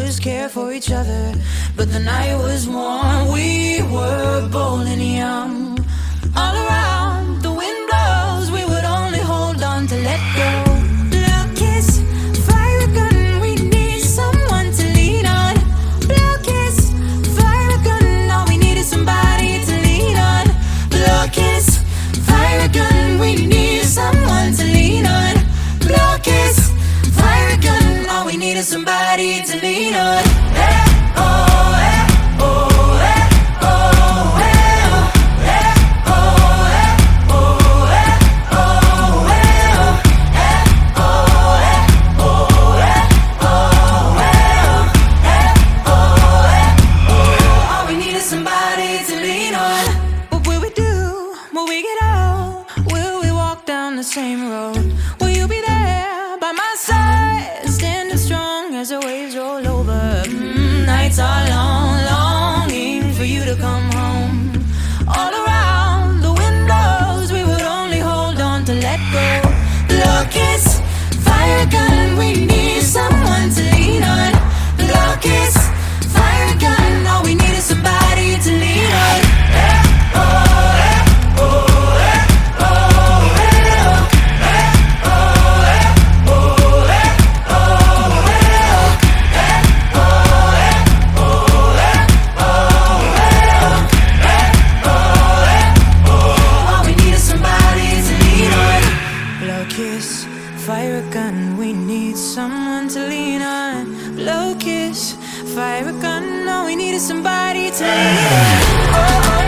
just care for each other. But the night was warm, we were bold and young. All around, the wind blows, we would only hold on to let go. Blow kiss, fire gun, we need someone to lean on. Blow kiss, fire gun, all we need is somebody to lean on. Blow kiss, fire gun, we need someone to lean on. Blow kiss, fire gun, all we need is somebody to lean on. Eh, oh, eh, oh, eh, oh, eh, oh, eh, oh, eh, oh, eh, oh, eh, oh, eh, oh, eh, oh, eh, oh, eh, oh. All we need is somebody to lean on. What will we do when we get old? Will we walk down the same road? Will you be there by my side, standing strong as the waves roll over? Nights are long, longing for you to come home. All around, the wind blows, we would only hold on to let go. Blow kiss, fire gun, we need someone to lean on. Blow kiss, fire gun, all we need is somebody to lean on. Eh, oh, eh, oh, eh, oh, eh, oh, eh, oh, eh, oh, eh, oh, eh, oh, eh, oh, eh, oh, eh, oh. All we need is somebody to lean on. Blow kiss, fire gun, we need someone to lean on. Blow kiss, fire gun, all we need is somebody to lean on. Oh, oh.